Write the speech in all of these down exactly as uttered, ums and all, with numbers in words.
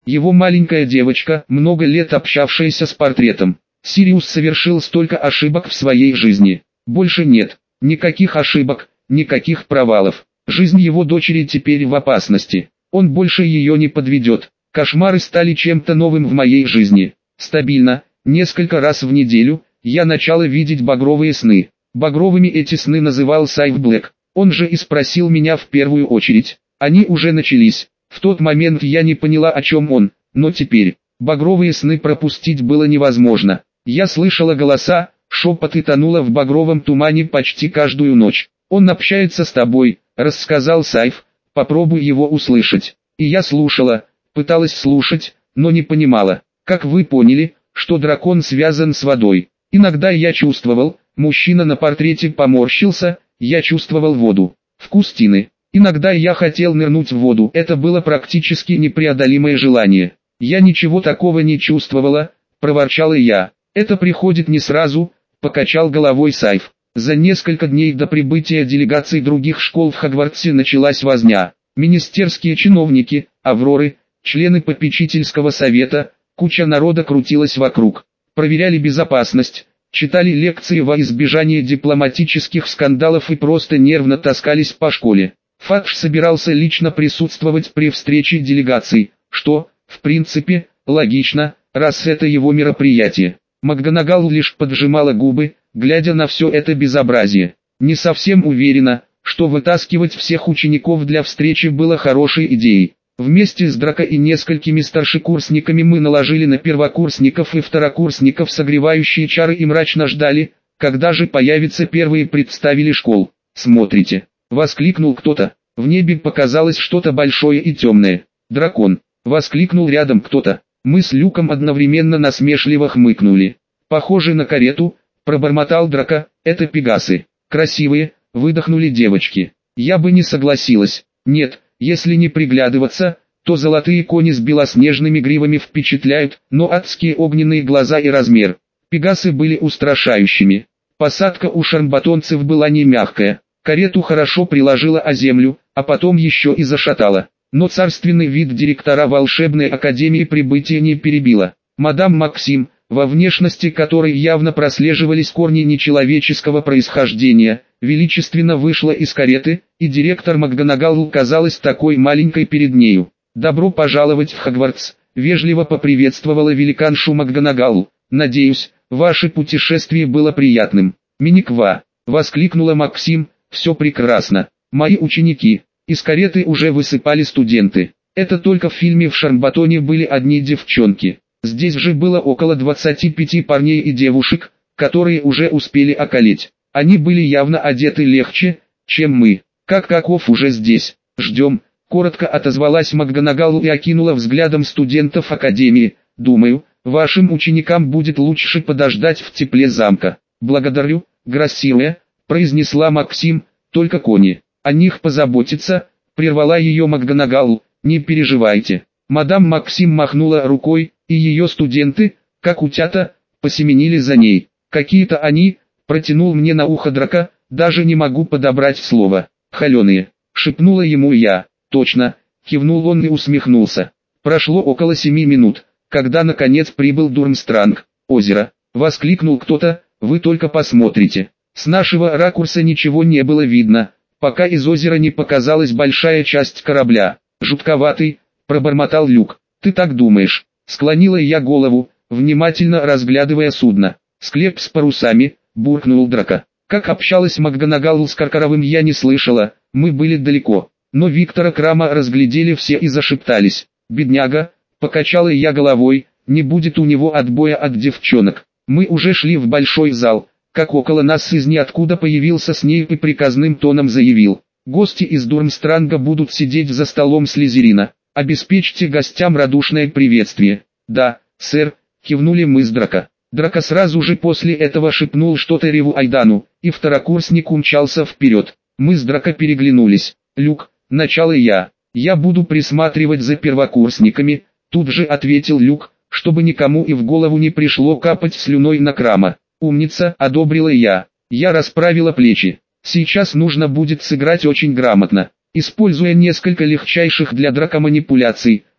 Его маленькая девочка, много лет общавшаяся с портретом. Сириус совершил столько ошибок в своей жизни. Больше нет. Никаких ошибок, никаких провалов. Жизнь его дочери теперь в опасности. Он больше ее не подведет. Кошмары стали чем-то новым в моей жизни. Стабильно, несколько раз в неделю, я начала видеть багровые сны. Багровыми эти сны называл Сайв Блэк. Он же и спросил меня в первую очередь. Они уже начались. В тот момент я не поняла, о чем он, но теперь багровые сны пропустить было невозможно. Я слышала голоса, шепот и тонула в багровом тумане почти каждую ночь. «Он общается с тобой», — рассказал Сайв, — «попробуй его услышать». И я слушала, пыталась слушать, но не понимала. Как вы поняли, что дракон связан с водой? Иногда я чувствовал, мужчина на портрете поморщился, я чувствовал воду, вкус тины. Иногда я хотел нырнуть в воду, это было практически непреодолимое желание. Я ничего такого не чувствовала, проворчала я. Это приходит не сразу, покачал головой Сайв. За несколько дней до прибытия делегаций других школ в Хогвартсе началась возня. Министерские чиновники, Авроры, члены попечительского совета, куча народа крутилась вокруг. Проверяли безопасность, читали лекции во избежание дипломатических скандалов и просто нервно таскались по школе. Фадж собирался лично присутствовать при встрече делегаций, что, в принципе, логично, раз это его мероприятие. МакГонагал лишь поджимала губы, глядя на все это безобразие. Не совсем уверена, что вытаскивать всех учеников для встречи было хорошей идеей. Вместе с Драко и несколькими старшекурсниками мы наложили на первокурсников и второкурсников согревающие чары и мрачно ждали, когда же появятся первые представители школ. «Смотрите!» — воскликнул кто-то. В небе показалось что-то большое и темное. «Дракон!» — воскликнул рядом кто-то. Мы с Люком одновременно насмешливо хмыкнули. «Похоже на карету», — пробормотал Драко, — «это пегасы». «Красивые», — выдохнули девочки. Я бы не согласилась. Нет, если не приглядываться, то золотые кони с белоснежными гривами впечатляют, но адские огненные глаза и размер. Пегасы были устрашающими. Посадка у шармбатонцев была не мягкая. Карету хорошо приложила о землю, а потом еще и зашатала. Но царственный вид директора волшебной академии прибытия не перебила. Мадам Максим, во внешности которой явно прослеживались корни нечеловеческого происхождения, величественно вышла из кареты, и директор МакГонагал казалась такой маленькой перед нею. «Добро пожаловать в Хогвартс», — вежливо поприветствовала великаншу МакГонагал. «Надеюсь, ваше путешествие было приятным». «Миниква», — воскликнула Максим, — «все прекрасно. Мои ученики». Из кареты уже высыпали студенты. Это только в фильме в Шармбатоне были одни девчонки. Здесь же было около двадцати пяти парней и девушек, которые уже успели околеть. Они были явно одеты легче, чем мы. «Как каков уже здесь? Ждем», — коротко отозвалась МакГонагал и окинула взглядом студентов академии. «Думаю, вашим ученикам будет лучше подождать в тепле замка». «Благодарю, Грассилия», — произнесла Максим, — «только кони. О них позаботиться», — прервала ее МакГонагал. «Не переживайте». Мадам Максим махнула рукой, и ее студенты, как утята, посеменили за ней. «Какие-то они», — протянул мне на ухо Драко, — «даже не могу подобрать слово». «Холеные», — шепнула ему я. «Точно», — кивнул он и усмехнулся. Прошло около семи минут, когда наконец прибыл Дурмстранг. «Озеро», — воскликнул кто-то, — «вы только посмотрите». С нашего ракурса ничего не было видно, пока из озера не показалась большая часть корабля. «Жутковатый», — пробормотал Люк. «Ты так думаешь?» Склонила я голову, внимательно разглядывая судно. «Склеп с парусами», — буркнул Драко. Как общалась МакГонагал с Каркаровым, я не слышала, мы были далеко. Но Виктора Крама разглядели все и зашептались. «Бедняга», — покачала я головой, — «не будет у него отбоя от девчонок». Мы уже шли в большой зал, как около нас из ниоткуда появился Снейп и приказным тоном заявил: «Гости из Дурмстранга будут сидеть за столом Слизерина. Обеспечьте гостям радушное приветствие». «Да, сэр», — кивнули мы с Драко. Драко сразу же после этого шепнул что-то Реву Айдану, и второкурсник умчался вперед. Мы с Драко переглянулись. «Люк, начало я. Я буду присматривать за первокурсниками», — тут же ответил Люк, чтобы никому и в голову не пришло капать слюной на Крама. «Умница», — одобрила я. Я расправила плечи. Сейчас нужно будет сыграть очень грамотно. Используя несколько легчайших для Драко манипуляций,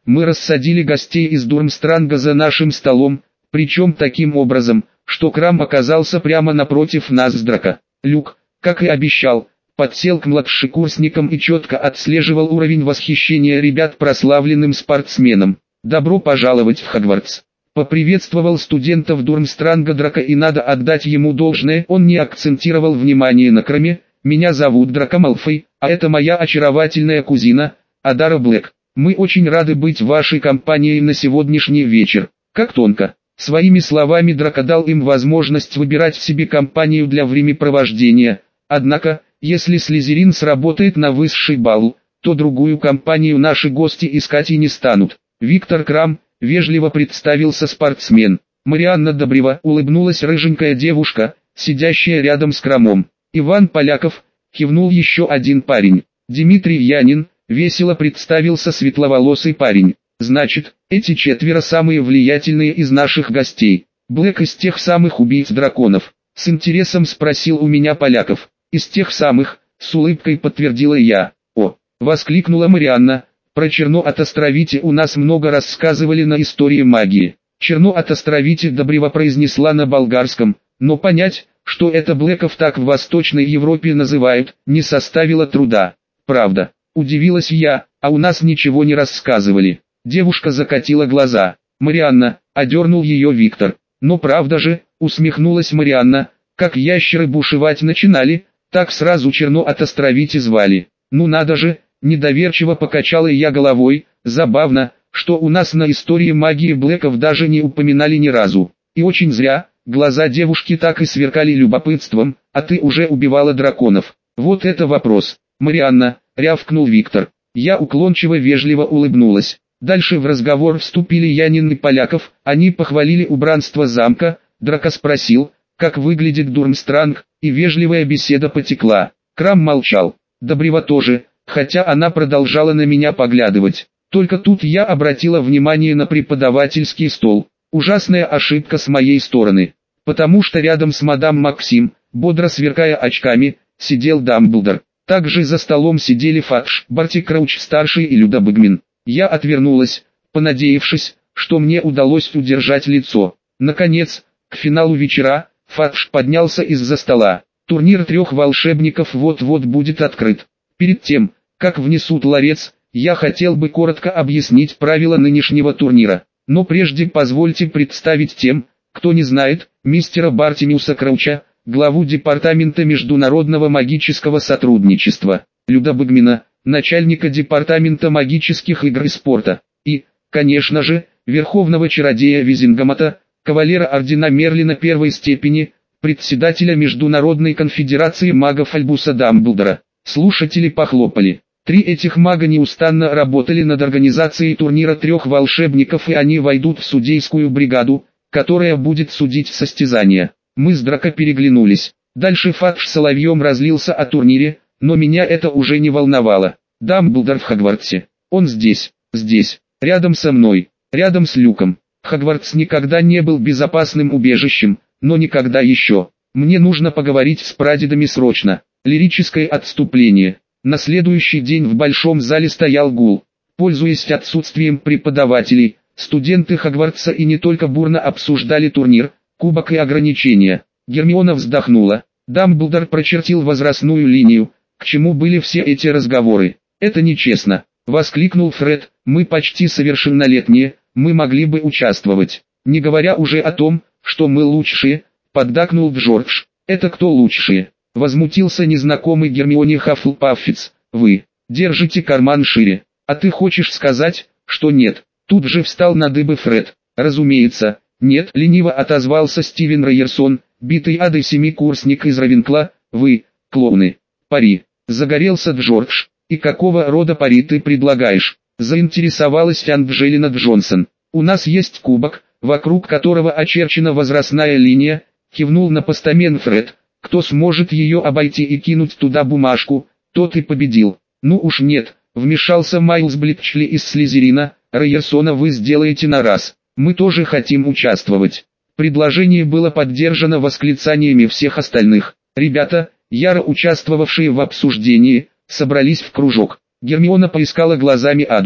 мы рассадили гостей из Дурмстранга за нашим столом, причем таким образом, что Крам оказался прямо напротив нас с Драко. Люк, как и обещал, подсел к младшекурсникам и четко отслеживал уровень восхищения ребят прославленным спортсменом. «Добро пожаловать в Хогвартс!» Поприветствовал студентов Дурмстранга Драко, и надо отдать ему должное, он не акцентировал внимание на Краме. «Меня зовут Драко Малфой, а это моя очаровательная кузина, Адара Блэк. Мы очень рады быть в вашей компании на сегодняшний вечер». Как тонко. Своими словами Драко дал им возможность выбирать себе компанию для времяпровождения. Однако, если Слизерин сработает на высший балл, то другую компанию наши гости искать и не станут. Виктор Крам, вежливо представился спортсмен. Марианна Добрева, улыбнулась рыженькая девушка, сидящая рядом с Крамом. Иван Поляков, кивнул еще один парень. Дмитрий Янин, весело представился светловолосый парень. Значит, эти четверо самые влиятельные из наших гостей. Блэк из тех самых убийц драконов? С интересом спросил у меня Поляков. Из тех самых, с улыбкой подтвердила я. О, воскликнула Марианна. Про Черно от Островите у нас много рассказывали на истории магии. Черно от Островите Добрева произнесла на болгарском, но понять, что это Блэков так в Восточной Европе называют, не составило труда. Правда, удивилась я, а у нас ничего не рассказывали. Девушка закатила глаза. Марианна, одернул ее Виктор. Но правда же, усмехнулась Марианна, как ящеры бушевать начинали, так сразу Черно от Островите звали. Ну надо же, недоверчиво покачала я головой. Забавно, что у нас на истории магии Блэков даже не упоминали ни разу. И очень зря, глаза девушки так и сверкали любопытством. А ты уже убивала драконов? Вот это вопрос. Марианна, рявкнул Виктор. Я уклончиво вежливо улыбнулась. Дальше в разговор вступили Янин и Поляков, они похвалили убранство замка. Драко спросил, как выглядит Дурмстранг, и вежливая беседа потекла. Крам молчал, Добрева тоже, хотя она продолжала на меня поглядывать. Только тут я обратила внимание на преподавательский стол. Ужасная ошибка с моей стороны, потому что рядом с мадам Максим, бодро сверкая очками, сидел Дамблдор. Также за столом сидели Фадж, Барти Крауч-старший и Люда Багмин. Я отвернулась, понадеявшись, что мне удалось удержать лицо. Наконец, к финалу вечера, Фадж поднялся из-за стола. Турнир трех волшебников вот-вот будет открыт. Перед тем, как внесут ларец, я хотел бы коротко объяснить правила нынешнего турнира. Но прежде позвольте представить тем, кто не знает, мистера Бартимиуса Крауча, главу Департамента международного магического сотрудничества, Люда Багмина, начальника Департамента магических игр и спорта, и, конечно же, верховного чародея Визингамата, кавалера ордена Мерлина первой степени, председателя Международной конфедерации магов Альбуса Дамблдора. Слушатели похлопали. Три этих мага неустанно работали над организацией турнира трех волшебников, и они войдут в судейскую бригаду, которая будет судить состязания. Мы с Драко переглянулись. Дальше Фадж соловьем разлился о турнире, но меня это уже не волновало. Дамблдор в Хогвартсе. Он здесь, здесь, рядом со мной, рядом с Люком. Хогвартс никогда не был безопасным убежищем, но никогда еще. Мне нужно поговорить с прадедами срочно. Лирическое отступление. На следующий день в большом зале стоял гул. Пользуясь отсутствием преподавателей, студенты Хогвартса и не только бурно обсуждали турнир, кубок и ограничения. Гермиона вздохнула. Дамблдор прочертил возрастную линию. К чему были все эти разговоры? Это нечестно, воскликнул Фред. Мы почти совершеннолетние, мы могли бы участвовать. Не говоря уже о том, что мы лучшие, поддакнул Джордж. Это кто лучшие? Возмутился незнакомый Гермионе Хаффлпаффиц. Вы держите карман шире. А ты хочешь сказать, что нет? Тут же встал на дыбы Фред. Разумеется, нет, лениво отозвался Стивен Райерсон, битый адой семикурсник из Равенкла. Вы, клоуны. Пари. Загорелся Джордж. И какого рода пари ты предлагаешь? Заинтересовалась Анджелина Джонсон. У нас есть кубок, вокруг которого очерчена возрастная линия, кивнул на постамент Фред. Кто сможет ее обойти и кинуть туда бумажку, тот и победил. Ну уж нет, вмешался Майлз Блитчли из Слизерина. Райерсона вы сделаете на раз. Мы тоже хотим участвовать. Предложение было поддержано восклицаниями всех остальных. Ребята, яро участвовавшие в обсуждении, собрались в кружок. Гермиона поискала глазами Аду.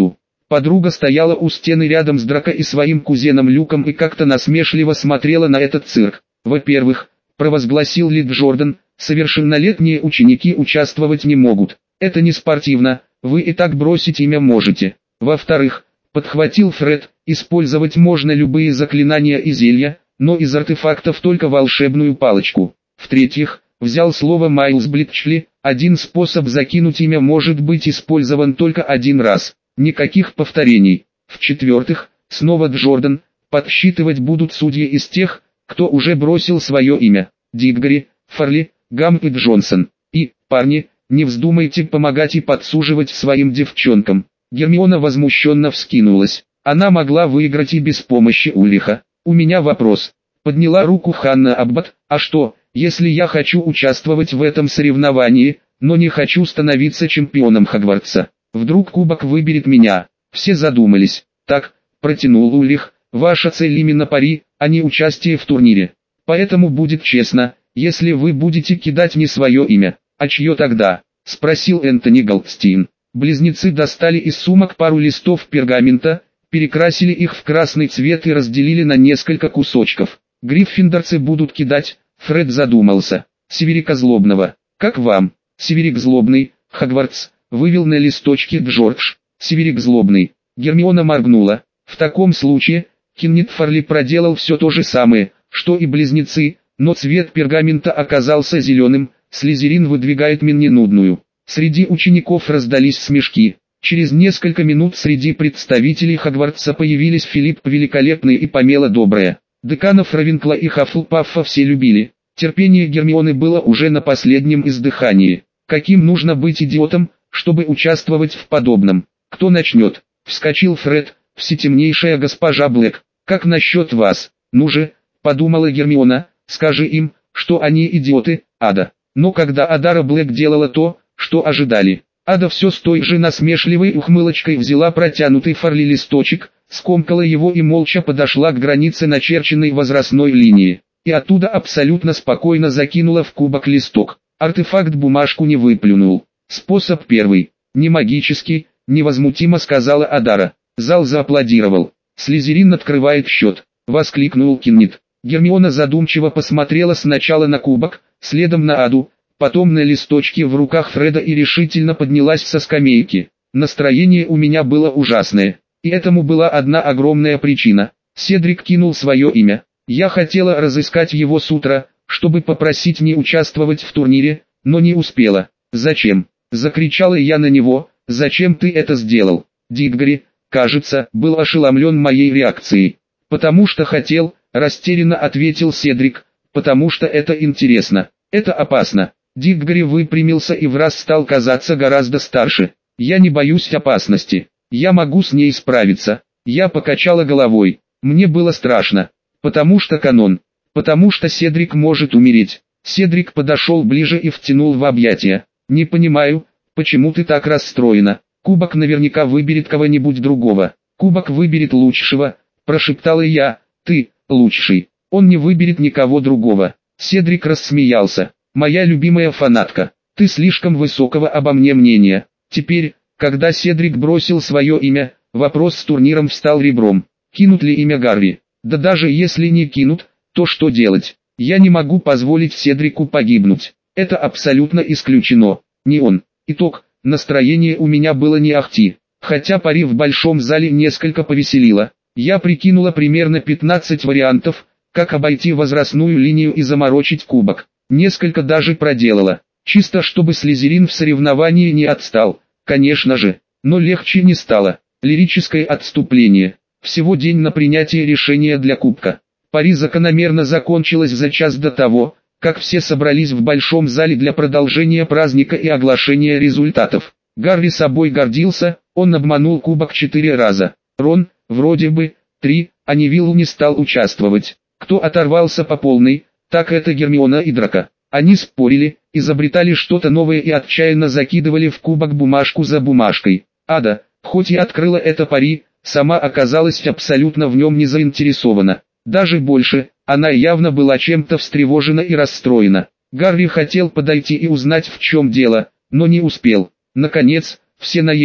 Подруга стояла у стены рядом с Драко и своим кузеном Люком и как-то насмешливо смотрела на этот цирк. Во-первых, провозгласил Лид Джордан, совершеннолетние ученики участвовать не могут. Это не спортивно, вы и так бросить имя можете. Во-вторых, подхватил Фред, использовать можно любые заклинания и зелья, но из артефактов только волшебную палочку. В-третьих, взял слово Майлз Блитчли, один способ закинуть имя может быть использован только один раз. Никаких повторений. В-четвертых, снова Джордан, подсчитывать будут судьи из тех, кто уже бросил свое имя. Диггори, Фарли, Гамп и Джонсон. И, парни, не вздумайте помогать и подсуживать своим девчонкам. Гермиона возмущенно вскинулась. Она могла выиграть и без помощи Ульриха. У меня вопрос. Подняла руку Ханна Аббат. А что, если я хочу участвовать в этом соревновании, но не хочу становиться чемпионом Хогвартса? Вдруг кубок выберет меня? Все задумались. Так, протянул Ульрих, ваша цель именно пари, а не участие в турнире. Поэтому будет честно, если вы будете кидать не свое имя. А чье тогда? Спросил Энтони Голдстейн. Близнецы достали из сумок пару листов пергамента, перекрасили их в красный цвет и разделили на несколько кусочков. Гриффиндорцы будут кидать, Фред задумался. Северика Злобного. Как вам? Северик Злобный, Хогвартс. Вывел на листочке Джордж. Северик Злобный. Гермиона моргнула. В таком случае, Кеннет Фарли проделал все то же самое, что и близнецы, но цвет пергамента оказался зеленым. Слизерин выдвигает Минненудную. Среди учеников раздались смешки. Через несколько минут среди представителей Хогвартса появились Филипп Великолепный и Помела Добрая. Деканов Равенкла и Хаффлпаффа все любили. Терпение Гермионы было уже на последнем издыхании. Каким нужно быть идиотом, чтобы участвовать в подобном? Кто начнет? Вскочил Фред, всетемнейшая госпожа Блэк. Как насчет вас? Ну же, подумала Гермиона, скажи им, что они идиоты, Ада. Но когда Адара Блэк делала то, что ожидали, Ада все с той же насмешливой ухмылочкой взяла протянутый Фарли листочек, скомкала его и молча подошла к границе начерченной возрастной линии, и оттуда абсолютно спокойно закинула в кубок листок. Артефакт бумажку не выплюнул. Способ первый. Не магический, невозмутимо сказала Адара. Зал зааплодировал. Слизерин открывает счет. Воскликнул Кеннет. Гермиона задумчиво посмотрела сначала на кубок, следом на Аду, потом на листочки в руках Фреда и решительно поднялась со скамейки. Настроение у меня было ужасное. И этому была одна огромная причина. Седрик кинул свое имя. Я хотела разыскать его с утра, чтобы попросить не участвовать в турнире, но не успела. «Зачем?» – закричала я на него. «Зачем ты это сделал?» Диггори, кажется, был ошеломлен моей реакцией. «Потому что хотел», – растерянно ответил Седрик, – «потому что это интересно, это опасно». Диггори выпрямился и враз стал казаться гораздо старше. «Я не боюсь опасности. Я могу с ней справиться». Я покачала головой. Мне было страшно. Потому что канон. Потому что Седрик может умереть. Седрик подошел ближе и втянул в объятия. «Не понимаю, почему ты так расстроена. Кубок наверняка выберет кого-нибудь другого. Кубок выберет лучшего», – прошептала я. «Ты, лучший. Он не выберет никого другого». Седрик рассмеялся. «Моя любимая фанатка, ты слишком высокого обо мне мнения». Теперь, когда Седрик бросил свое имя, вопрос с турниром встал ребром. Кинут ли имя Гарри? Да даже если не кинут, то что делать? Я не могу позволить Седрику погибнуть. Это абсолютно исключено. Не он. Итог. Настроение у меня было не ахти. Хотя пари в большом зале несколько повеселило. Я прикинула примерно пятнадцать вариантов, как обойти возрастную линию и заморочить кубок. Несколько даже проделала. Чисто чтобы Слизерин в соревновании не отстал. Конечно же. Но легче не стало. Лирическое отступление. Всего день на принятие решения для кубка. Пари закономерно закончилось за час до того, как все собрались в большом зале для продолжения праздника и оглашения результатов. Гарри собой гордился, он обманул кубок четыре раза. Рон, вроде бы, три, а Невилл не стал участвовать. Кто оторвался по полной, так это Гермиона и Драко. Они спорили, изобретали что-то новое и отчаянно закидывали в кубок бумажку за бумажкой. Ада, хоть и открыла это пари, сама оказалась абсолютно в нем не заинтересована. Даже больше, она явно была чем-то встревожена и расстроена. Гарри хотел подойти и узнать, в чем дело, но не успел. Наконец, все наелись,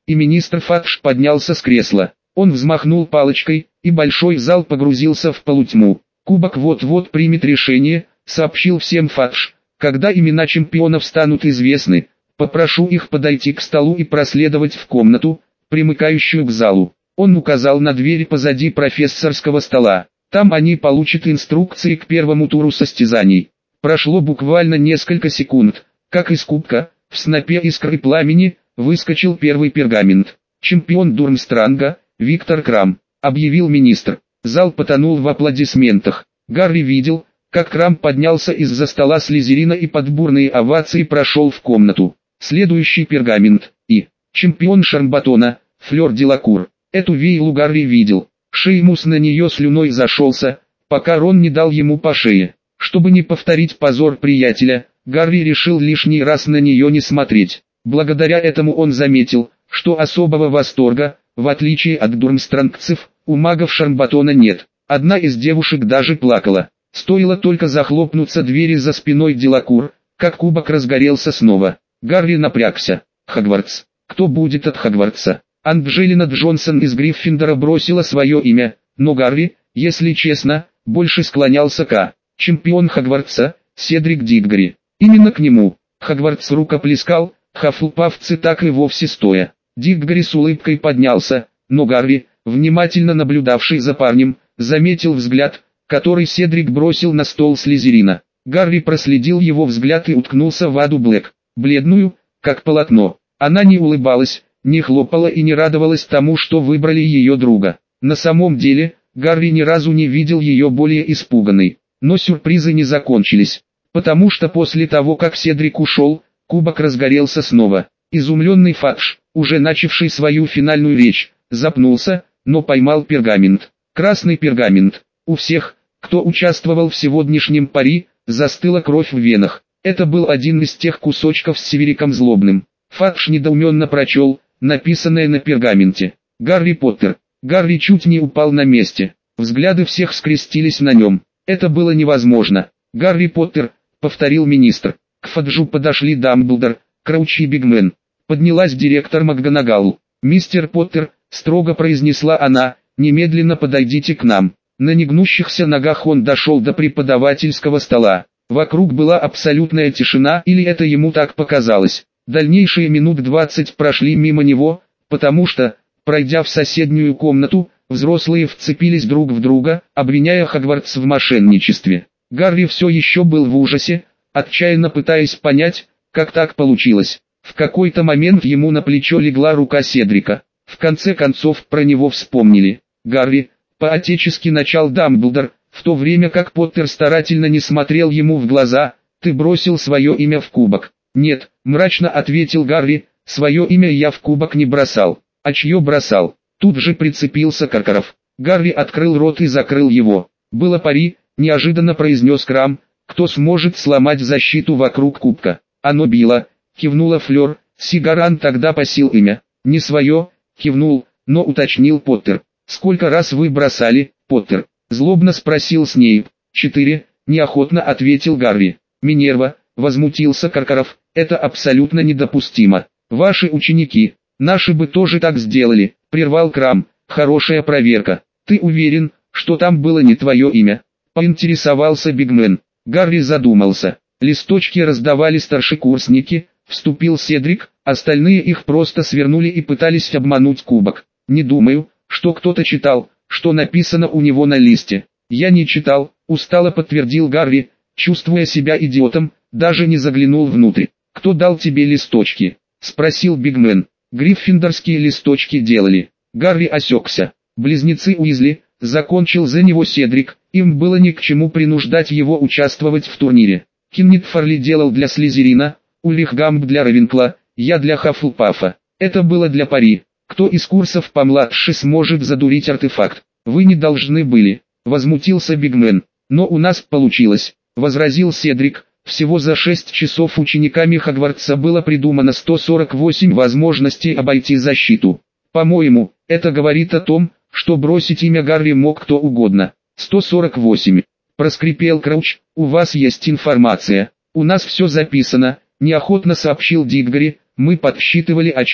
и министр Фадж поднялся с кресла. Он взмахнул палочкой, и большой зал погрузился в полутьму. «Кубок вот-вот примет решение», — сообщил всем Фадж. «Когда имена чемпионов станут известны, попрошу их подойти к столу и проследовать в комнату, примыкающую к залу». Он указал на дверь позади профессорского стола. Там они получат инструкции к первому туру состязаний. Прошло буквально несколько секунд, как из кубка, в снопе искры пламени, выскочил первый пергамент. «Чемпион Дурмстранга, Виктор Крам», — объявил министр. Зал потонул в аплодисментах. Гарри видел, как Крам поднялся из-за стола Слизерина и под бурные овации прошел в комнату. Следующий пергамент. И. Чемпион Шармбатона, Флёр Делакур. Эту вейлу Гарри видел. Шеймус на нее слюной зашелся, пока Рон не дал ему по шее. Чтобы не повторить позор приятеля, Гарри решил лишний раз на нее не смотреть. Благодаря этому он заметил, что особого восторга, в отличие от дурмстрангцев, у магов Шармбатона нет. Одна из девушек даже плакала. Стоило только захлопнуться двери за спиной Делакур, как кубок разгорелся снова. Гарри напрягся. Хогвартс. Кто будет от Хогвартса? Анджелина Джонсон из Гриффиндора бросила свое имя, но Гарри, если честно, больше склонялся к чемпион Хогвартса, Седрик Диггори. Именно к нему. Хогвартс рукоплескал, хафлпафцы так и вовсе стоя. Диггори с улыбкой поднялся, но Гарри, внимательно наблюдавший за парнем, заметил взгляд, который Седрик бросил на стол Слизерина. Гарри проследил его взгляд и уткнулся в Аду Блэк, бледную, как полотно. Она не улыбалась, не хлопала и не радовалась тому, что выбрали ее друга. На самом деле, Гарри ни разу не видел ее более испуганной. Но сюрпризы не закончились, потому что после того, как Седрик ушел, кубок разгорелся снова. Изумленный Фадж, уже начавший свою финальную речь, запнулся, но поймал пергамент. Красный пергамент. У всех, кто участвовал в сегодняшнем пари, застыла кровь в венах. Это был один из тех кусочков с Севериком Злобным. Фадж недоуменно прочел написанное на пергаменте. «Гарри Поттер». Гарри чуть не упал на месте. Взгляды всех скрестились на нем. Это было невозможно. «Гарри Поттер», — повторил министр. К Фаджу подошли Дамблдор, Крауч и Бигмен. Поднялась директор МакГонагал. «Мистер Поттер», — строго произнесла она, — «немедленно подойдите к нам». На негнущихся ногах он дошел до преподавательского стола. Вокруг была абсолютная тишина, или это ему так показалось. Дальнейшие минут двадцать прошли мимо него, потому что, пройдя в соседнюю комнату, взрослые вцепились друг в друга, обвиняя Хогвартс в мошенничестве. Гарри все еще был в ужасе, отчаянно пытаясь понять, как так получилось. В какой-то момент ему на плечо легла рука Седрика. В конце концов про него вспомнили. «Гарри», — по-отечески начал Дамблдор, в то время как Поттер старательно не смотрел ему в глаза, — «ты бросил свое имя в кубок». «Нет», — мрачно ответил Гарри, — «свое имя я в кубок не бросал». «А чье бросал?» Тут же прицепился Каркаров. Гарри открыл рот и закрыл его. «Было пари», — неожиданно произнес Крам, — «кто сможет сломать защиту вокруг кубка». «Оно било», — кивнула Флёр, — «Сигаран тогда посил имя». «Не свое», — кивнул, но уточнил Поттер. «Сколько раз вы бросали, Поттер?» — злобно спросил Снейп. «Четыре», — неохотно ответил Гарри. «Минерва», — возмутился Каркаров, — «это абсолютно недопустимо. Ваши ученики, наши бы тоже так сделали», — прервал Крам. «Хорошая проверка. Ты уверен, что там было не твое имя?» — поинтересовался Бигмен. Гарри задумался. «Листочки раздавали старшекурсники», — вступил Седрик, остальные их просто свернули и пытались обмануть кубок. «Не думаю, что кто-то читал, что написано у него на листе». «Я не читал», — устало подтвердил Гарри, чувствуя себя идиотом, даже не заглянул внутрь. «Кто дал тебе листочки?» — спросил Бигмен. «Гриффиндорские листочки делали». Гарри осекся. «Близнецы Уизли», — закончил за него Седрик, им было ни к чему принуждать его участвовать в турнире. Кеннет Фарли делал для Слизерина, Ульрих Гамб для Равенкла, я для Хафлпафа. Это было для пари. Кто из курсов помладше сможет задурить артефакт? Вы не должны были. Возмутился Бигмен. Но у нас получилось, возразил Седрик. Всего за шесть часов учениками Хогвартса было придумано сто сорок восемь возможностей обойти защиту. По-моему, это говорит о том, что бросить имя Гарри мог кто угодно. сто сорок восемь. Проскрипел Крауч. У вас есть информация. У нас все записано, неохотно сообщил Диггори. Мы подсчитывали очки.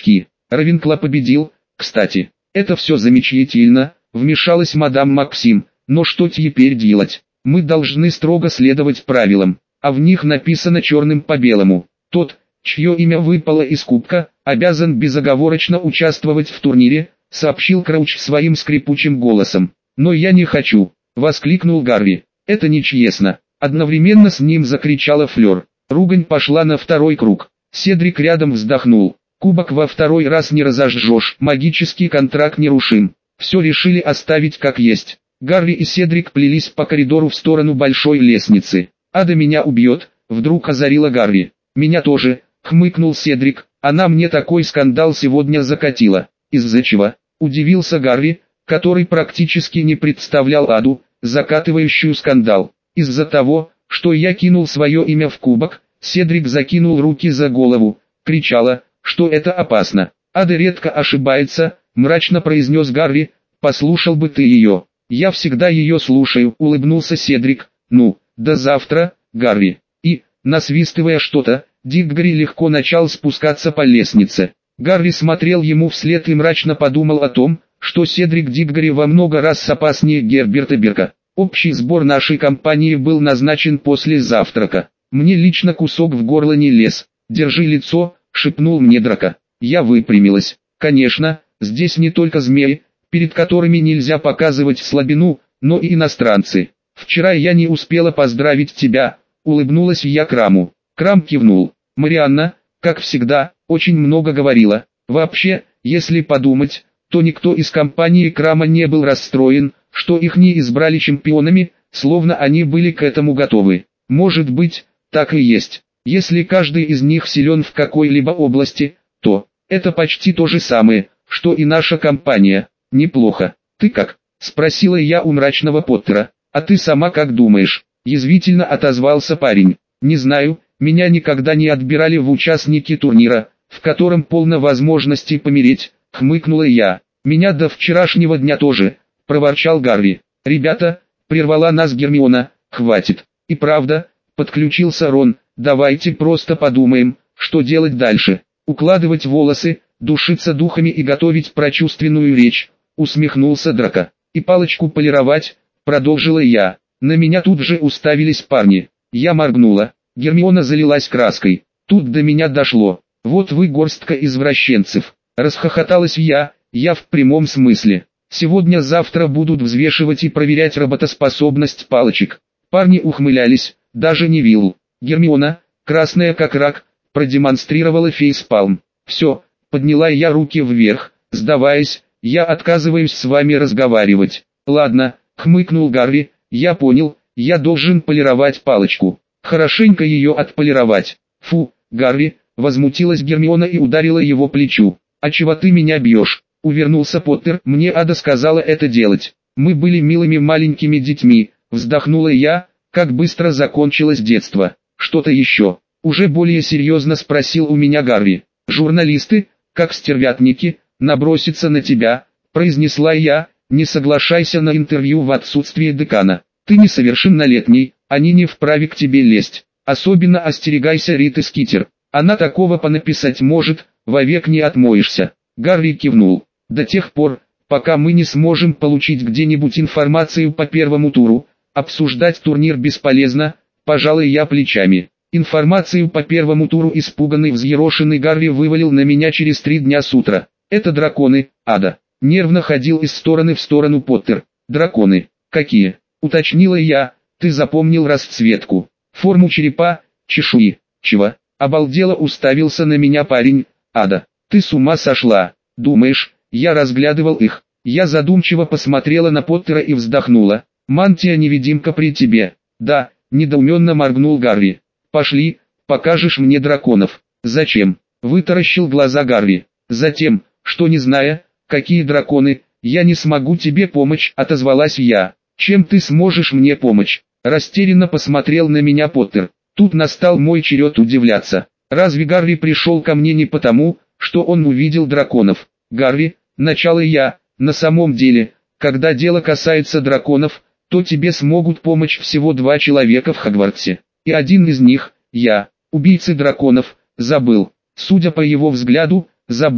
Равенкло победил, кстати. Это все замечательно, вмешалась мадам Максим, но что теперь делать? Мы должны строго следовать правилам, а в них написано черным по белому. Тот, чье имя выпало из кубка, обязан безоговорочно участвовать в турнире, сообщил Крауч своим скрипучим голосом. «Но я не хочу!» — воскликнул Гарри. «Это нечестно!» — одновременно с ним закричала Флёр. Ругань пошла на второй круг. Седрик рядом вздохнул. «Кубок во второй раз не разожжешь, магический контракт нерушим. Все решили оставить как есть». Гарри и Седрик плелись по коридору в сторону большой лестницы. «Ада меня убьет!» — вдруг озарила Гарри. «Меня тоже!» — хмыкнул Седрик. «Она мне такой скандал сегодня закатила». «Из-за чего?» — удивился Гарри, который практически не представлял Аду, закатывающую скандал. «Из-за того, что я кинул свое имя в кубок», — Седрик закинул руки за голову, кричала, что это опасно. «Ада редко ошибается», — мрачно произнес Гарри. «Послушал бы ты ее». «Я всегда ее слушаю», — улыбнулся Седрик. «Ну, до завтра, Гарри». И, насвистывая что-то, Диггори легко начал спускаться по лестнице. Гарри смотрел ему вслед и мрачно подумал о том, что Седрик Диггори во много раз опаснее Герберта Берка. Общий сбор нашей компании был назначен после завтрака. Мне лично кусок в горло не лез. «Держи лицо», — шепнул мне Драко. Я выпрямилась. «Конечно, здесь не только змеи, перед которыми нельзя показывать слабину, но и иностранцы. Вчера я не успела поздравить тебя», — улыбнулась я Краму. Крам кивнул. «Марианна, как всегда, очень много говорила. Вообще, если подумать, то никто из компании Крама не был расстроен, что их не избрали чемпионами, словно они были к этому готовы. Может быть, так и есть. Если каждый из них силен в какой-либо области, то это почти то же самое, что и наша компания. Неплохо. Ты как?» — спросила я у мрачного Поттера. «А ты сама как думаешь?» — язвительно отозвался парень. «Не знаю, меня никогда не отбирали в участники турнира, в котором полно возможностей помереть», — хмыкнула я. «Меня до вчерашнего дня тоже», — проворчал Гарри. «Ребята», — прервала нас Гермиона, — «хватит». «И правда», — подключился Рон, — «давайте просто подумаем, что делать дальше. Укладывать волосы, душиться духами и готовить прочувственную речь», — усмехнулся Драко. «И палочку полировать», — продолжила я. На меня тут же уставились парни. Я моргнула. Гермиона залилась краской. Тут до меня дошло. «Вот вы горстка извращенцев». Расхохоталась я, я в прямом смысле. Сегодня-завтра будут взвешивать и проверять работоспособность палочек. Парни ухмылялись, даже не Невилл. Гермиона, красная как рак, продемонстрировала фейспалм. «Все», подняла я руки вверх, сдаваясь, «я отказываюсь с вами разговаривать». «Ладно», хмыкнул Гарри, «я понял, я должен полировать палочку. Хорошенько ее отполировать». «Фу, Гарри», возмутилась Гермиона и ударила его плечу. «А чего ты меня бьешь?» — увернулся Поттер. «Мне Ада сказала это делать. Мы были милыми маленькими детьми», — вздохнула я. «Как быстро закончилось детство». «Что-то еще?» — уже более серьезно спросил у меня Гарри. «Журналисты, как стервятники, набросятся на тебя», — произнесла я. «Не соглашайся на интервью в отсутствие декана. Ты несовершеннолетний, они не вправе к тебе лезть. Особенно остерегайся Риты Скитер. Она такого понаписать может, вовек не отмоешься». Гарри кивнул. «До тех пор, пока мы не сможем получить где-нибудь информацию по первому туру, обсуждать турнир бесполезно», — пожалуй я плечами. Информацию по первому туру испуганный взъерошенный Гарри вывалил на меня через три дня с утра. «Это драконы, Ада». Нервно ходил из стороны в сторону Поттер. «Драконы? Какие?» — уточнила я. «Ты запомнил расцветку, форму черепа, чешуи?» «Чего?» — обалдело уставился на меня парень. «Ада, ты с ума сошла? Думаешь, я разглядывал их?» Я задумчиво посмотрела на Поттера и вздохнула. «Мантия-невидимка при тебе?» «Да», — недоуменно моргнул Гарри. «Пошли, покажешь мне драконов». «Зачем?» — вытаращил глаза Гарри. «Затем, что не зная, какие драконы, я не смогу тебе помочь», — отозвалась я. «Чем ты сможешь мне помочь?» — растерянно посмотрел на меня Поттер. Тут настал мой черед удивляться. «Разве Гарри пришел ко мне не потому, что он увидел драконов?» «Гарри, начало я, на самом деле, когда дело касается драконов, то тебе смогут помочь всего два человека в Хогвартсе. И один из них, я, убийцы драконов, забыл». Судя по его взгляду, забыл.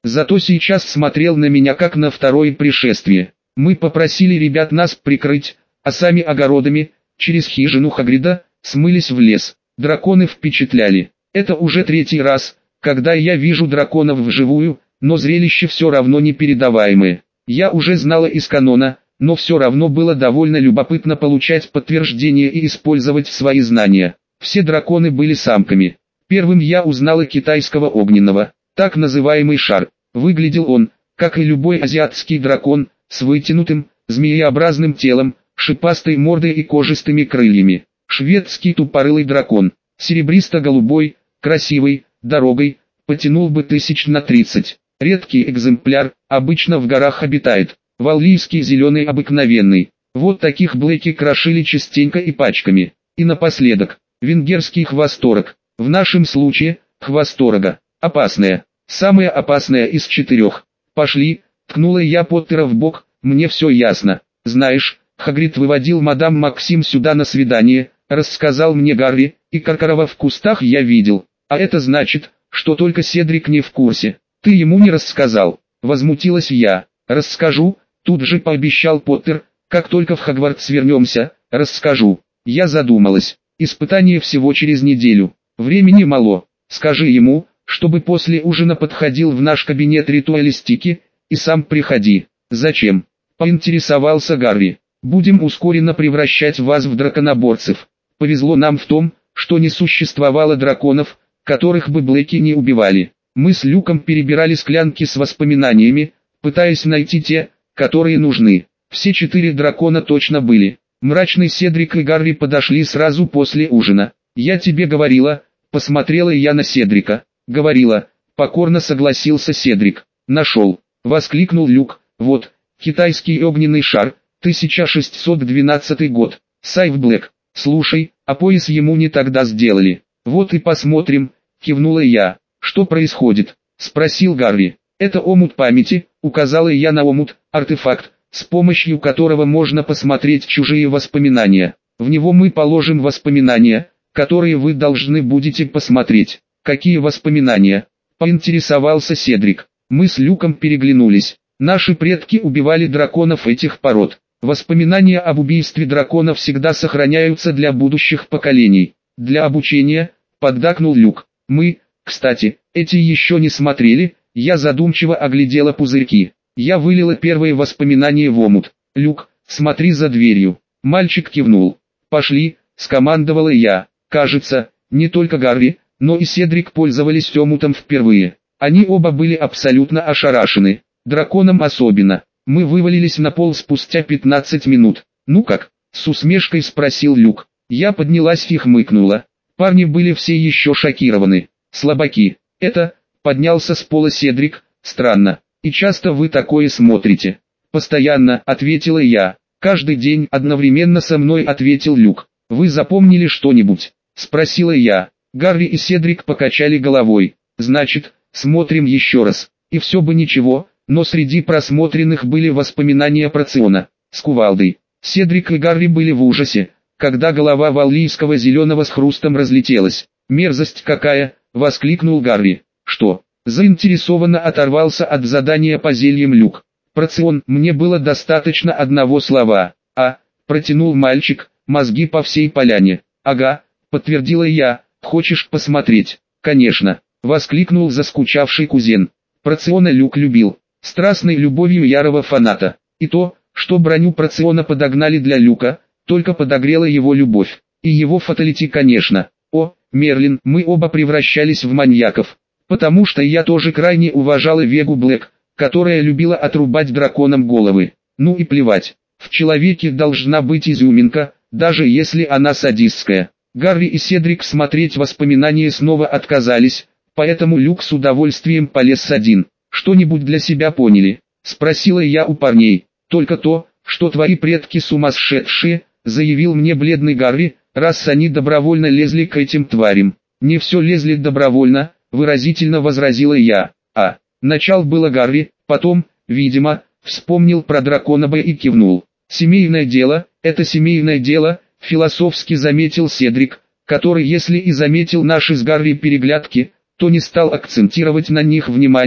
Зато сейчас смотрел на меня как на второе пришествие. Мы попросили ребят нас прикрыть, а сами огородами, через хижину Хагрида, смылись в лес. Драконы впечатляли. Это уже третий раз, когда я вижу драконов вживую, но зрелище все равно непередаваемое. Я уже знала из канона, но все равно было довольно любопытно получать подтверждение и использовать свои знания. Все драконы были самками. Первым я узнала китайского огненного, так называемый шар. Выглядел он, как и любой азиатский дракон, с вытянутым, змееобразным телом, шипастой мордой и кожистыми крыльями. Шведский тупорылый дракон, серебристо-голубой, красивый, дорогой, потянул бы тысяч на тридцать. Редкий экземпляр, обычно в горах обитает. Валлийский зеленый обыкновенный. Вот таких блэки крошили частенько и пачками. И напоследок, венгерский хвосторог. В нашем случае, хвосторога. Опасная. Самая опасная из четырех. Пошли, ткнула я Поттера в бок, мне все ясно. Знаешь, Хагрид выводил мадам Максим сюда на свидание, рассказал мне Гарри, и Каркарова в кустах я видел. А это значит, что только Седрик не в курсе. Ты ему не рассказал. Возмутилась я. Расскажу, тут же пообещал Поттер, как только в Хогвартс вернемся, расскажу. Я задумалась. Испытание всего через неделю. Времени мало. Скажи ему, чтобы после ужина подходил в наш кабинет ритуалистики, и сам приходи. Зачем? Поинтересовался Гарри. Будем ускоренно превращать вас в драконоборцев. Повезло нам в том, что не существовало драконов, которых бы блэки не убивали. Мы с Люком перебирали склянки с воспоминаниями, пытаясь найти те, которые нужны. Все четыре дракона точно были. Мрачный Седрик и Гарри подошли сразу после ужина. Я тебе говорила, посмотрела я на Седрика. Говорила, покорно согласился Седрик. Нашел, воскликнул Люк. Вот, китайский огненный шар, тысяча шестьсот двенадцатый год. Сайв Блэк. Слушай, а пояс ему не тогда сделали. Вот и посмотрим, кивнула я. Что происходит? Спросил Гарри. Это омут памяти, указала я на омут, артефакт, с помощью которого можно посмотреть чужие воспоминания. В него мы положим воспоминания, которые вы должны будете посмотреть. Какие воспоминания? Поинтересовался Седрик. Мы с Люком переглянулись. Наши предки убивали драконов этих пород. Воспоминания об убийстве дракона всегда сохраняются для будущих поколений. Для обучения, поддакнул Люк. Мы, кстати, эти еще не смотрели. Я задумчиво оглядела пузырьки. Я вылила первые воспоминания в омут. Люк, смотри за дверью. Мальчик кивнул. Пошли, скомандовала я. Кажется, не только Гарри, но и Седрик пользовались омутом впервые. Они оба были абсолютно ошарашены. Драконом особенно. Мы вывалились на пол спустя пятнадцать минут. Ну как? С усмешкой спросил Люк. Я поднялась и хмыкнула. Парни были все еще шокированы. Слабаки. Это... Поднялся с пола Седрик. Странно. И часто вы такое смотрите? Постоянно, ответила я. Каждый день, одновременно со мной ответил Люк. Вы запомнили что-нибудь? Спросила я. Гарри и Седрик покачали головой. Значит, смотрим еще раз. И все бы ничего, но среди просмотренных были воспоминания про Циона, с кувалдой. Седрик и Гарри были в ужасе, когда голова валлийского зеленого с хрустом разлетелась. «Мерзость какая!» — воскликнул Гарри. «Что?» — заинтересованно оторвался от задания по зельям Люк. «Про Цион мне было достаточно одного слова. А?» — протянул мальчик, мозги по всей поляне. «Ага», — подтвердила я. «Хочешь посмотреть?» «Конечно!» — воскликнул заскучавший кузен. Про Циона Люк любил, страстной любовью ярого фаната. И то, что броню про Циона подогнали для Люка, только подогрело его любовь. И его фаталити, конечно. О, Мерлин, мы оба превращались в маньяков. Потому что я тоже крайне уважала Вегу Блэк, которая любила отрубать драконам головы. Ну и плевать. В человеке должна быть изюминка, даже если она садистская. Гарри и Седрик смотреть воспоминания снова отказались, поэтому Люк с удовольствием полез один. «Что-нибудь для себя поняли?» — спросила я у парней. «Только то, что твои предки сумасшедшие», — заявил мне бледный Гарри, «раз они добровольно лезли к этим тварям». «Не все лезли добровольно», — выразительно возразила я. «А, начал было Гарри, потом, видимо, вспомнил про драконоба и кивнул. «Семейное дело, это семейное дело», — философски заметил Седрик, который, если и заметил наши с Гарри переглядки, то не стал акцентировать на них внимание,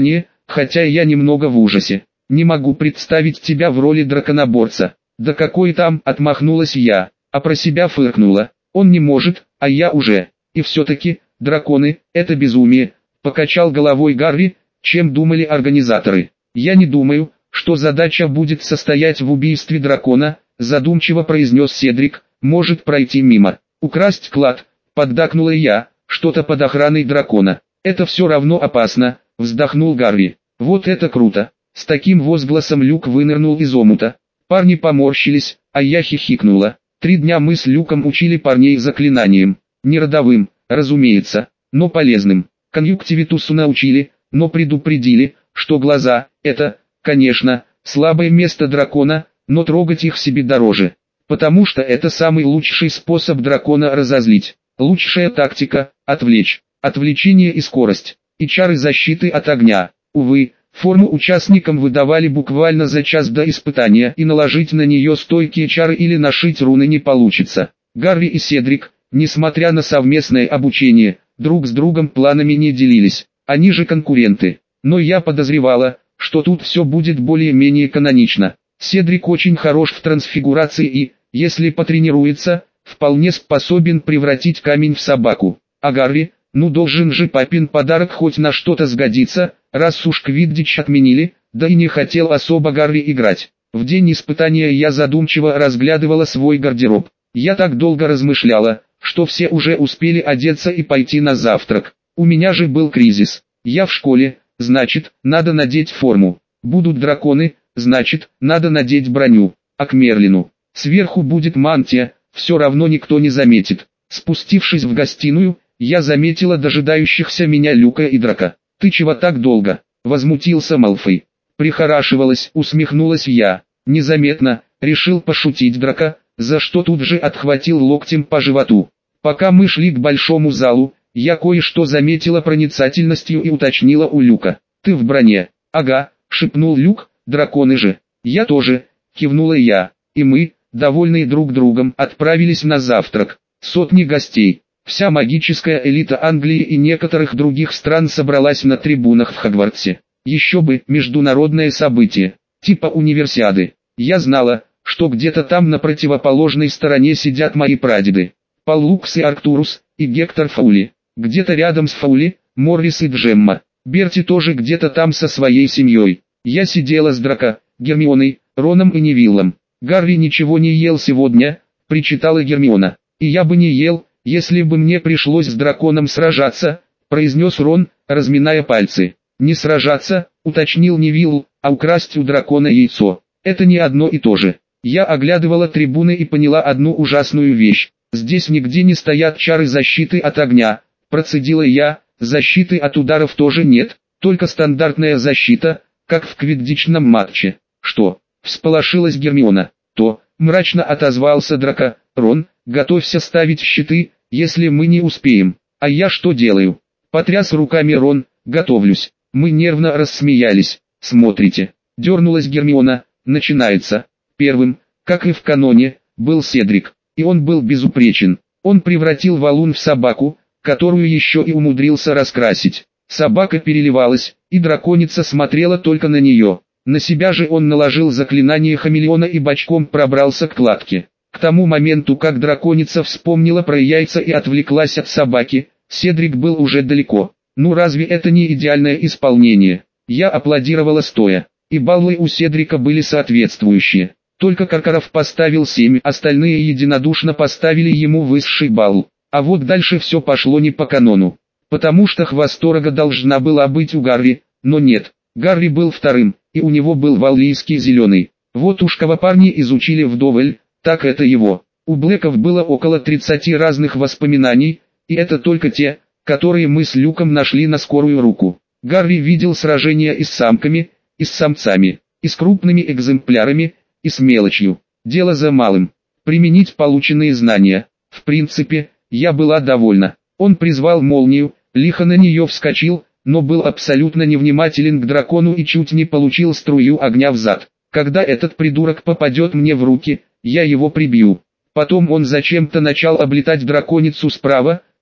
хотя я немного в ужасе. Не могу представить тебя в роли драконоборца. Да какой там, отмахнулась я, а про себя фыркнула. Он не может, а я уже. И все-таки, драконы, это безумие, покачал головой Гарри. Чем думали организаторы? Я не думаю, что задача будет состоять в убийстве дракона, задумчиво произнес Седрик. Может пройти мимо. Украсть клад, поддакнула я, что-то под охраной дракона. Это все равно опасно, вздохнул Гарри. Вот это круто. С таким возгласом Люк вынырнул из омута. Парни поморщились, а я хихикнула. Три дня мы с Люком учили парней заклинаниям. Не родовым, разумеется, но полезным. Конъюнктивитусу научили, но предупредили, что глаза – это, конечно, слабое место дракона, но трогать их себе дороже. Потому что это самый лучший способ дракона разозлить. Лучшая тактика – отвлечь. Отвлечение и скорость. И чары защиты от огня. Увы, форму участникам выдавали буквально за час до испытания, и наложить на нее стойкие чары или нашить руны не получится. Гарри и Седрик, несмотря на совместное обучение, друг с другом планами не делились. Они же конкуренты. Но я подозревала, что тут все будет более-менее канонично. Седрик очень хорош в трансфигурации и, если потренируется, вполне способен превратить камень в собаку. А Гарри, ну должен же папин подарок хоть на что-то сгодиться, раз уж квиддич отменили, да и не хотел особо Гарри играть. В день испытания я задумчиво разглядывала свой гардероб. Я так долго размышляла, что все уже успели одеться и пойти на завтрак. У меня же был кризис. Я в школе, значит, надо надеть форму. Будут драконы, значит, надо надеть броню. А к Мерлину сверху будет мантия, все равно никто не заметит. Спустившись в гостиную, я заметила дожидающихся меня Люка и Драка. «Ты чего так долго?» — возмутился Малфой. «Прихорашивалась», — усмехнулась я. Незаметно, решил пошутить Драка, за что тут же отхватил локтем по животу. Пока мы шли к большому залу, я кое-что заметила проницательностью и уточнила у Люка. «Ты в броне?» «Ага», — шепнул Люк, «драконы же». «Я тоже», — кивнула я. И мы, довольные друг другом, отправились на завтрак. Сотни гостей, вся магическая элита Англии и некоторых других стран собралась на трибунах в Хогвартсе. Еще бы, международное событие, типа универсиады. Я знала, что где-то там на противоположной стороне сидят мои прадеды. Паллукс и Арктурус, и Гектор Фаули. Где-то рядом с Фаули, Моррис и Джемма. Берти тоже где-то там со своей семьей. Я сидела с Драко, Гермионой, Роном и Невиллом. «Гарри ничего не ел сегодня», — причитала Гермиона. «И я бы не ел, если бы мне пришлось с драконом сражаться», — произнес Рон, разминая пальцы. «Не сражаться», — уточнил Невилл, — «а украсть у дракона яйцо. Это не одно и то же». Я оглядывала трибуны и поняла одну ужасную вещь. «Здесь нигде не стоят чары защиты от огня», — процедила я. «Защиты от ударов тоже нет, только стандартная защита, как в квиддичном матче». «Что?» — всполошилась Гермиона. «То», — мрачно отозвался Драко. «Рон, готовься ставить щиты, если мы не успеем». «А я что делаю?» — потряс руками Рон. «Готовлюсь». Мы нервно рассмеялись. «Смотрите», — дернулась Гермиона. «Начинается». Первым, как и в каноне, был Седрик. И он был безупречен. Он превратил валун в собаку, которую еще и умудрился раскрасить. Собака переливалась, и драконица смотрела только на нее. На себя же он наложил заклинание хамелеона и бочком пробрался к кладке. К тому моменту, как драконица вспомнила про яйца и отвлеклась от собаки, Седрик был уже далеко. Ну разве это не идеальное исполнение? Я аплодировала стоя. И баллы у Седрика были соответствующие. Только Каркаров поставил семь, остальные единодушно поставили ему высший балл. А вот дальше все пошло не по канону. Потому что хвосторога должна была быть у Гарри, но нет. Гарри был вторым, и у него был валлийский зеленый. Вот уж кого парни изучили вдоволь, так это его. У Блэков было около тридцати разных воспоминаний, и это только те, которые мы с Люком нашли на скорую руку. Гарри видел сражения и с самками, и с самцами, и с крупными экземплярами, и с мелочью. Дело за малым. Применить полученные знания. В принципе, я была довольна. Он призвал молнию, лихо на нее вскочил, но был абсолютно невнимателен к дракону и чуть не получил струю огня в зад. Когда этот придурок попадет мне в руки, я его прибью. Потом он зачем-то начал облетать драконицу справа,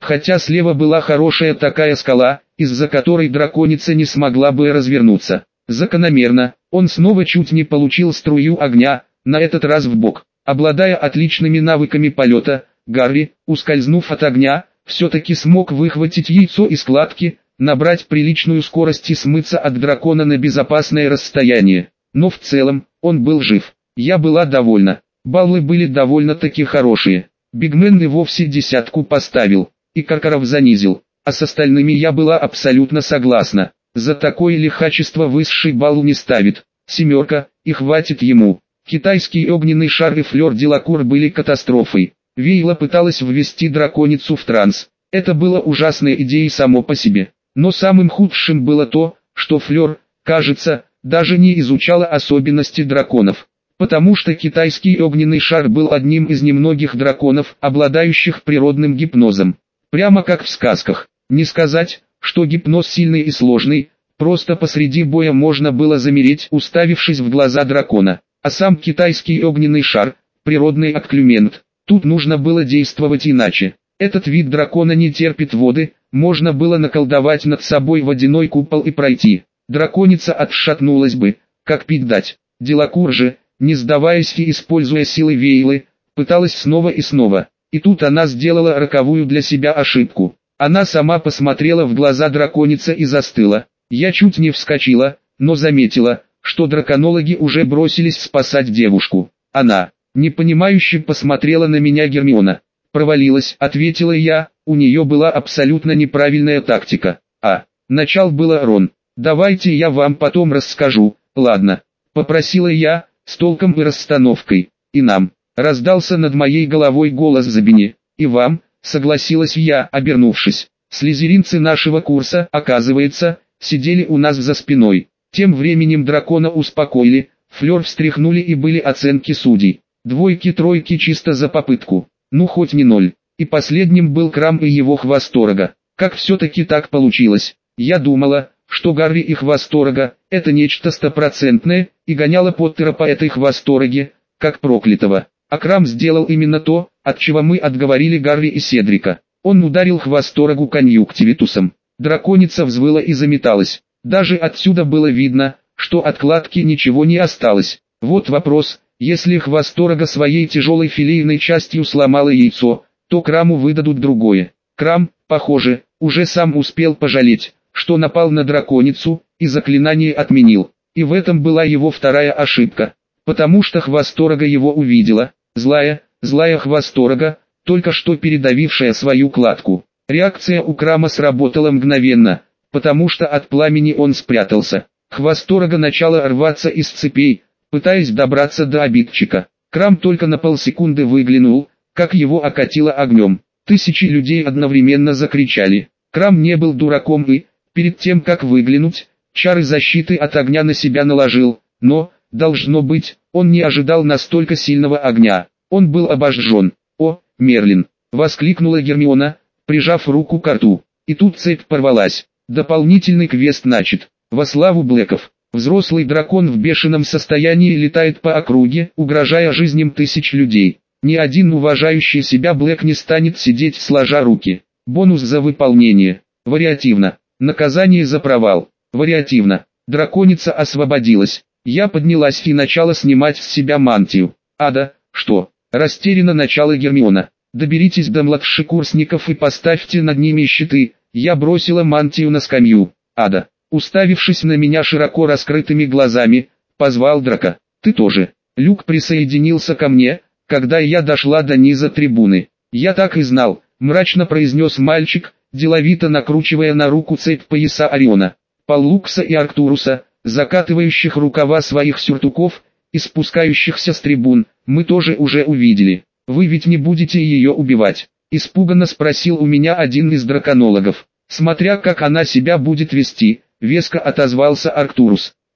хотя слева была хорошая такая скала, из-за которой драконица не смогла бы развернуться. Закономерно, он снова чуть не получил струю огня, на этот раз в бок. Обладая отличными навыками полета, Гарри, ускользнув от огня, все-таки смог выхватить яйцо из кладки, набрать приличную скорость и смыться от дракона на безопасное расстояние. Но в целом, он был жив. Я была довольна. Баллы были довольно-таки хорошие. Бигмен и вовсе десятку поставил, и Каркаров занизил, а с остальными я была абсолютно согласна. За такое лихачество высший балл не ставит. Семерка, и хватит ему. Китайский огненный шар и Флёр Делакур были катастрофой. Вейла пыталась ввести драконицу в транс. Это было ужасной идеей само по себе. Но самым худшим было то, что Флёр, кажется, даже не изучала особенности драконов. Потому что китайский огненный шар был одним из немногих драконов, обладающих природным гипнозом. Прямо как в сказках. Не сказать, что гипноз сильный и сложный, просто посреди боя можно было замереть, уставившись в глаза дракона. А сам китайский огненный шар – природный акклюмент. Тут нужно было действовать иначе. Этот вид дракона не терпит воды, можно было наколдовать над собой водяной купол и пройти. Драконица отшатнулась бы, как пить дать. Делакур же, не сдаваясь и используя силы Вейлы, пыталась снова и снова. И тут она сделала роковую для себя ошибку. Она сама посмотрела в глаза драконицы и застыла. Я чуть не вскочила, но заметила, что драконологи уже бросились спасать девушку. Она, непонимающе посмотрела на меня. Гермиона. «Провалилась», — ответила я, у нее была абсолютно неправильная тактика. А, начал было Рон. «Давайте я вам потом расскажу, ладно?» — попросила я, с толком и расстановкой. «И нам», — раздался над моей головой голос Забини. «И вам», — согласилась я, обернувшись. Слизеринцы нашего курса, оказывается, сидели у нас за спиной. Тем временем дракона успокоили, Флёр встряхнули и были оценки судей. Двойки-тройки чисто за попытку. Ну хоть не ноль. И последним был Крам и его Хвосторога. Как все-таки так получилось? Я думала, что Гарри и Хвосторога – это нечто стопроцентное, и гоняла Поттера по этой Хвостороге, как проклятого. А Крам сделал именно то, от чего мы отговорили Гарри и Седрика. Он ударил Хвосторогу конъюнктивитусом. Драконица взвыла и заметалась. Даже отсюда было видно, что от кладки ничего не осталось. Вот вопрос, если Хвосторога своей тяжелой филейной частью сломала яйцо, то Краму выдадут другое. Крам, похоже, уже сам успел пожалеть, что напал на драконицу, и заклинание отменил. И в этом была его вторая ошибка. Потому что Хвосторога его увидела, злая, злая Хвосторога, только что передавившая свою кладку. Реакция у Крама сработала мгновенно, потому что от пламени он спрятался. Хвосторога начала рваться из цепей, пытаясь добраться до обидчика. Крам только на полсекунды выглянул, как его окатило огнем. Тысячи людей одновременно закричали. Крам не был дураком и, перед тем как выглянуть, чары защиты от огня на себя наложил, но, должно быть, он не ожидал настолько сильного огня. Он был обожжен. «О, Мерлин!» — воскликнула Гермиона, прижав руку к рту. И тут цепь порвалась. Дополнительный квест начат. Во славу Блэков. Взрослый дракон в бешеном состоянии летает по округе, угрожая жизням тысяч людей. Ни один уважающий себя Блэк не станет сидеть сложа руки. Бонус за выполнение. Вариативно. Наказание за провал. Вариативно. Драконица освободилась. Я поднялась и начала снимать с себя мантию. «Ада, что?» – растерянно начала Гермиона. «Доберитесь до младшекурсников и поставьте над ними щиты». Я бросила мантию на скамью. Ада, уставившись на меня широко раскрытыми глазами, позвал Драко. «Ты тоже». Люк присоединился ко мне, когда я дошла до низа трибуны. «Я так и знал», – мрачно произнес мальчик, деловито накручивая на руку цепь пояса Ориона. Паллукса и Арктуруса, закатывающих рукава своих сюртуков и спускающихся с трибун, мы тоже уже увидели. «Вы ведь не будете ее убивать?» – испуганно спросил у меня один из драконологов. «Смотря как она себя будет вести», – веско отозвался Арктурус.